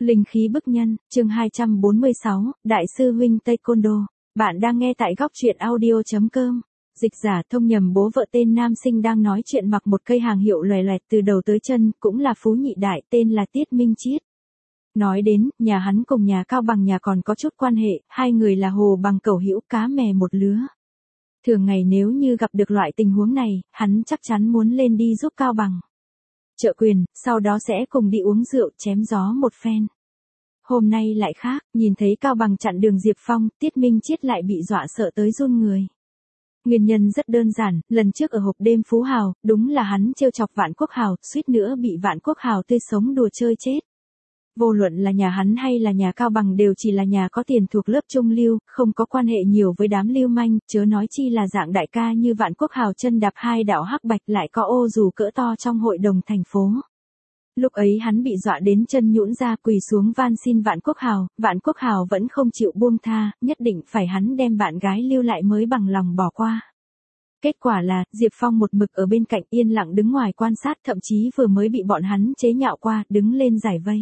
Linh khí bức nhân, chương 246, Đại sư huynh Taekwondo. Bạn đang nghe tại góc truyện audio.com. Dịch giả thông nhầm bố vợ tên nam sinh đang nói chuyện mặc một cây hàng hiệu loè loẹt từ đầu tới chân, cũng là phú nhị đại, tên là Tiết Minh Chiết. Nói đến, nhà hắn cùng nhà Cao Bằng nhà còn có chút quan hệ, hai người là hồ bằng cẩu hữu cá mè một lứa. Thường ngày nếu như gặp được loại tình huống này, hắn chắc chắn muốn lên đi giúp Cao Bằng trợ quyền, sau đó sẽ cùng đi uống rượu chém gió một phen. Hôm nay lại khác, nhìn thấy Cao Bằng chặn đường Diệp Phong, Tiết Minh Chiết lại bị dọa sợ tới run người. Nguyên nhân rất đơn giản, lần trước ở hộp đêm Phú Hào, đúng là hắn trêu chọc Vạn Quốc Hào, suýt nữa bị Vạn Quốc Hào tươi sống đùa chơi chết. Vô luận là nhà hắn hay là nhà Cao Bằng đều chỉ là nhà có tiền thuộc lớp trung lưu, không có quan hệ nhiều với đám lưu manh, chớ nói chi là dạng đại ca như Vạn Quốc Hào chân đạp hai đạo hắc bạch lại có ô dù cỡ to trong hội đồng thành phố. Lúc ấy hắn bị dọa đến chân nhũn ra quỳ xuống van xin Vạn Quốc Hào vẫn không chịu buông tha, nhất định phải hắn đem bạn gái lưu lại mới bằng lòng bỏ qua. Kết quả là, Diệp Phong một mực ở bên cạnh yên lặng đứng ngoài quan sát, thậm chí vừa mới bị bọn hắn chế nhạo qua, đứng lên giải vây.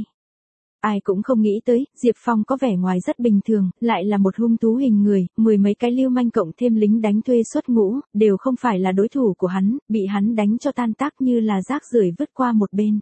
Ai cũng không nghĩ tới, Diệp Phong có vẻ ngoài rất bình thường, lại là một hung thú hình người, mười mấy cái lưu manh cộng thêm lính đánh thuê xuất ngũ, đều không phải là đối thủ của hắn, bị hắn đánh cho tan tác như là rác rưởi vứt qua một bên.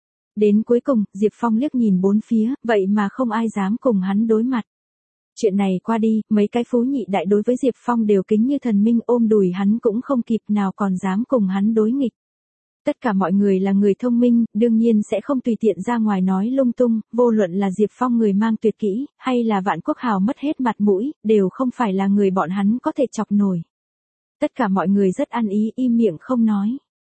Đến cuối cùng, Diệp Phong liếc nhìn bốn phía, vậy mà không ai dám cùng hắn đối mặt. Chuyện này qua đi, mấy cái phú nhị đại đối với Diệp Phong đều kính như thần minh, ôm đùi hắn cũng không kịp nào còn dám cùng hắn đối nghịch. Tất cả mọi người là người thông minh, đương nhiên sẽ không tùy tiện ra ngoài nói lung tung, vô luận là Diệp Phong người mang tuyệt kỹ, hay là Vạn Quốc Hào mất hết mặt mũi, đều không phải là người bọn hắn có thể chọc nổi. Tất cả mọi người rất ăn ý, im miệng không nói.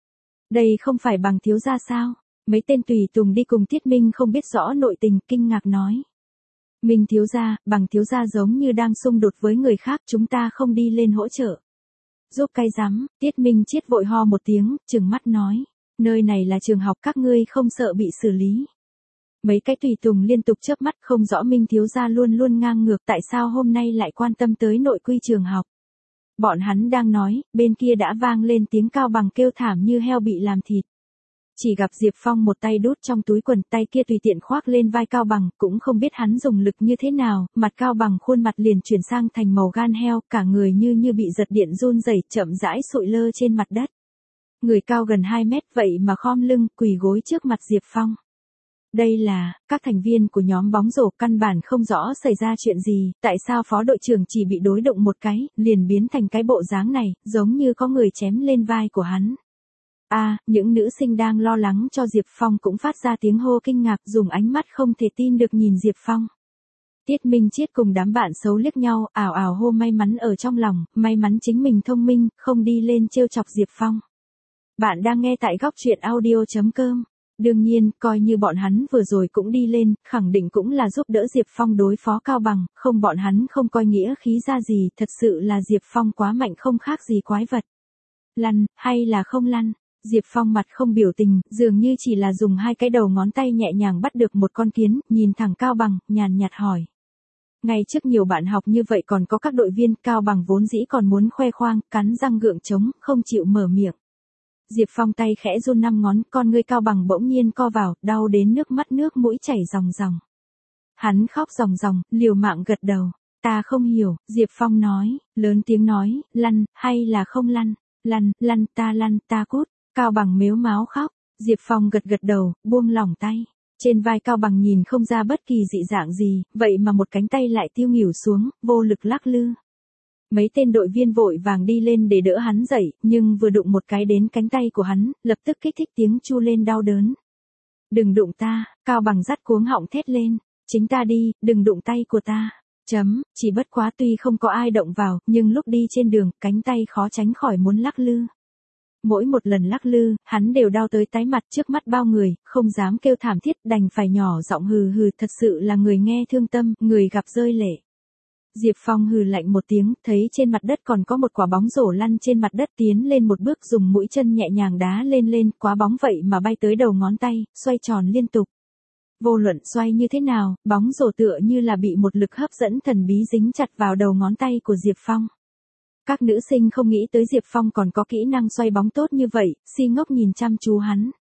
Đây không phải Bằng thiếu gia sao? Mấy tên tùy tùng đi cùng Tiết Minh không biết rõ nội tình, kinh ngạc nói. Minh thiếu gia, Bằng thiếu gia giống như đang xung đột với người khác, chúng ta không đi lên hỗ trợ. Giúp cay rắm, Tiết Minh Chiết vội ho một tiếng, trừng mắt nói. Nơi này là trường học, các ngươi không sợ bị xử lý. Mấy cái tùy tùng liên tục chớp mắt, không rõ Minh thiếu gia luôn luôn ngang ngược, tại sao hôm nay lại quan tâm tới nội quy trường học. Bọn hắn đang nói, bên kia đã vang lên tiếng Cao Bằng kêu thảm như heo bị làm thịt. Chỉ gặp Diệp Phong một tay đút trong túi quần, tay kia tùy tiện khoác lên vai Cao Bằng, cũng không biết hắn dùng lực như thế nào, mặt Cao Bằng khuôn mặt liền chuyển sang thành màu gan heo, cả người như bị giật điện run rẩy, chậm rãi sụi lơ trên mặt đất. Người cao gần 2 mét vậy mà khom lưng, quỳ gối trước mặt Diệp Phong. Đây là, các thành viên của nhóm bóng rổ căn bản không rõ xảy ra chuyện gì, tại sao phó đội trưởng chỉ bị đối động một cái, liền biến thành cái bộ dáng này, giống như có người chém lên vai của hắn. Những nữ sinh đang lo lắng cho Diệp Phong cũng phát ra tiếng hô kinh ngạc, dùng ánh mắt không thể tin được nhìn Diệp Phong. Tiết Minh Chiết cùng đám bạn xấu liếc nhau, ảo ảo hô may mắn ở trong lòng, may mắn chính mình thông minh, không đi lên trêu chọc Diệp Phong. Bạn đang nghe tại góc truyện audio.com. Đương nhiên, coi như bọn hắn vừa rồi cũng đi lên, khẳng định cũng là giúp đỡ Diệp Phong đối phó Cao Bằng, không bọn hắn không coi nghĩa khí ra gì, thật sự là Diệp Phong quá mạnh không khác gì quái vật. Lăn, hay là không lăn? Diệp Phong mặt không biểu tình, dường như chỉ là dùng hai cái đầu ngón tay nhẹ nhàng bắt được một con kiến, nhìn thẳng Cao Bằng, nhàn nhạt hỏi. Ngay trước nhiều bạn học như vậy còn có các đội viên, Cao Bằng vốn dĩ còn muốn khoe khoang, cắn răng gượng chống, không chịu mở miệng. Diệp Phong tay khẽ run 5 ngón, con ngươi Cao Bằng bỗng nhiên co vào, đau đến nước mũi chảy ròng ròng. Hắn khóc ròng ròng, liều mạng gật đầu. Ta không hiểu, Diệp Phong nói, lớn tiếng nói, lăn, hay là không lăn, lăn, ta cút. Cao Bằng mếu máo khóc, Diệp Phong gật đầu, buông lỏng tay. Trên vai Cao Bằng nhìn không ra bất kỳ dị dạng gì, vậy mà một cánh tay lại tiêu nghỉu xuống, vô lực lắc lư. Mấy tên đội viên vội vàng đi lên để đỡ hắn dậy, nhưng vừa đụng một cái đến cánh tay của hắn, lập tức kích thích tiếng chu lên đau đớn. Đừng đụng ta, Cao Bằng dắt cuống họng thét lên, chính ta đi, đừng đụng tay của ta. Chỉ bất quá tuy không có ai động vào, nhưng lúc đi trên đường, cánh tay khó tránh khỏi muốn lắc lư. Mỗi một lần lắc lư, hắn đều đau tới tái mặt trước mắt bao người, không dám kêu thảm thiết, đành phải nhỏ giọng hừ hừ, thật sự là người nghe thương tâm, người gặp rơi lệ. Diệp Phong hừ lạnh một tiếng, thấy trên mặt đất còn có một quả bóng rổ lăn trên mặt đất, tiến lên một bước dùng mũi chân nhẹ nhàng đá lên, quả bóng vậy mà bay tới đầu ngón tay, xoay tròn liên tục. Vô luận xoay như thế nào, bóng rổ tựa như là bị một lực hấp dẫn thần bí dính chặt vào đầu ngón tay của Diệp Phong. Các nữ sinh không nghĩ tới Diệp Phong còn có kỹ năng xoay bóng tốt như vậy, si ngốc nhìn chăm chú hắn.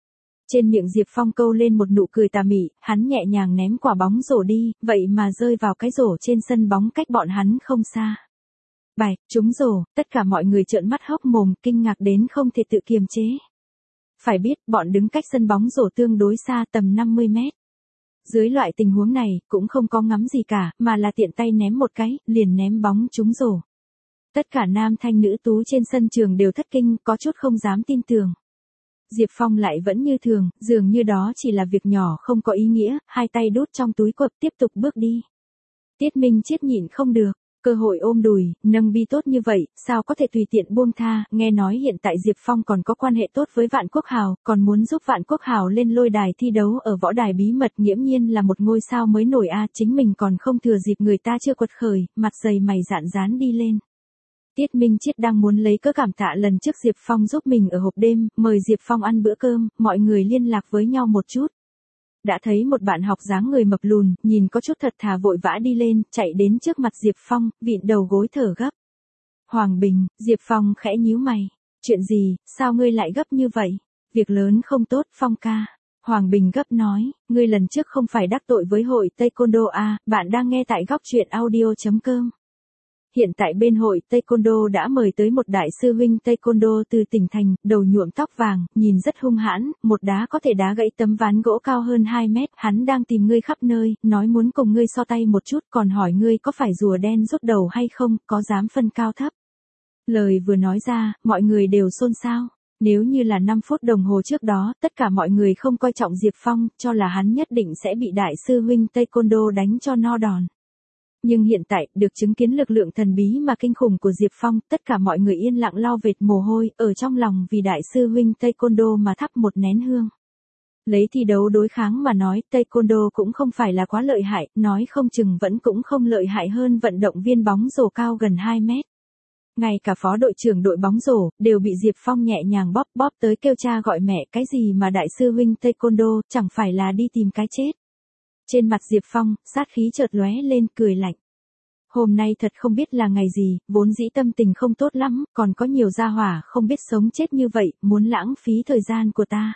Trên miệng Diệp Phong câu lên một nụ cười tà mị, hắn nhẹ nhàng ném quả bóng rổ đi, vậy mà rơi vào cái rổ trên sân bóng cách bọn hắn không xa. Bài, trúng rổ, tất cả mọi người trợn mắt hốc mồm, kinh ngạc đến không thể tự kiềm chế. Phải biết, bọn đứng cách sân bóng rổ tương đối xa tầm 50 mét. Dưới loại tình huống này, cũng không có ngắm gì cả, mà là tiện tay ném một cái, liền ném bóng trúng rổ. Tất cả nam thanh nữ tú trên sân trường đều thất kinh, có chút không dám tin tưởng. Diệp Phong lại vẫn như thường, dường như đó chỉ là việc nhỏ không có ý nghĩa, hai tay đút trong túi quần tiếp tục bước đi. Tiết Minh Chiết nhịn không được, cơ hội ôm đùi, nâng bi tốt như vậy, sao có thể tùy tiện buông tha, nghe nói hiện tại Diệp Phong còn có quan hệ tốt với Vạn Quốc Hào, còn muốn giúp Vạn Quốc Hào lên lôi đài thi đấu ở võ đài bí mật, nghiễm nhiên là một ngôi sao mới nổi a, chính mình còn không thừa dịp người ta chưa quật khởi, mặt dày mày dạn dán đi lên. Tiết Minh Chiết đang muốn lấy cớ cảm tạ lần trước Diệp Phong giúp mình ở hộp đêm, mời Diệp Phong ăn bữa cơm, mọi người liên lạc với nhau một chút. Đã thấy một bạn học dáng người mập lùn, nhìn có chút thật thà vội vã đi lên, chạy đến trước mặt Diệp Phong, vịn đầu gối thở gấp. Hoàng Bình, Diệp Phong khẽ nhíu mày. Chuyện gì, sao ngươi lại gấp như vậy? Việc lớn không tốt, Phong ca. Hoàng Bình gấp nói, ngươi lần trước không phải đắc tội với hội Taekwondo à, bạn đang nghe tại góc truyện audio.com. Hiện tại bên hội Taekwondo đã mời tới một đại sư huynh Taekwondo từ tỉnh thành, đầu nhuộm tóc vàng, nhìn rất hung hãn, một đá có thể đá gãy tấm ván gỗ cao hơn 2 mét, hắn đang tìm ngươi khắp nơi, nói muốn cùng ngươi so tay một chút, còn hỏi ngươi có phải rùa đen rút đầu hay không, có dám phân cao thấp. Lời vừa nói ra, mọi người đều xôn xao. Nếu như là 5 phút đồng hồ trước đó, tất cả mọi người không coi trọng Diệp Phong, cho là hắn nhất định sẽ bị đại sư huynh Taekwondo đánh cho no đòn. Nhưng hiện tại, được chứng kiến lực lượng thần bí mà kinh khủng của Diệp Phong, tất cả mọi người yên lặng lau vệt mồ hôi, ở trong lòng vì đại sư huynh Taekwondo mà thắp một nén hương. Lấy thi đấu đối kháng mà nói, Taekwondo cũng không phải là quá lợi hại, nói không chừng vẫn cũng không lợi hại hơn vận động viên bóng rổ cao gần 2 mét. Ngay cả phó đội trưởng đội bóng rổ, đều bị Diệp Phong nhẹ nhàng bóp bóp tới kêu cha gọi mẹ, cái gì mà đại sư huynh Taekwondo, chẳng phải là đi tìm cái chết. Trên mặt Diệp Phong, sát khí chợt lóe lên, cười lạnh. Hôm nay thật không biết là ngày gì, vốn dĩ tâm tình không tốt lắm, còn có nhiều gia hỏa không biết sống chết như vậy, muốn lãng phí thời gian của ta.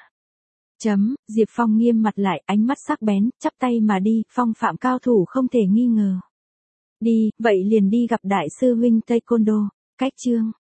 Diệp Phong nghiêm mặt lại, ánh mắt sắc bén, chắp tay mà đi, phong phạm cao thủ không thể nghi ngờ. Đi, vậy liền đi gặp đại sư huynh Taekwondo. Cách chương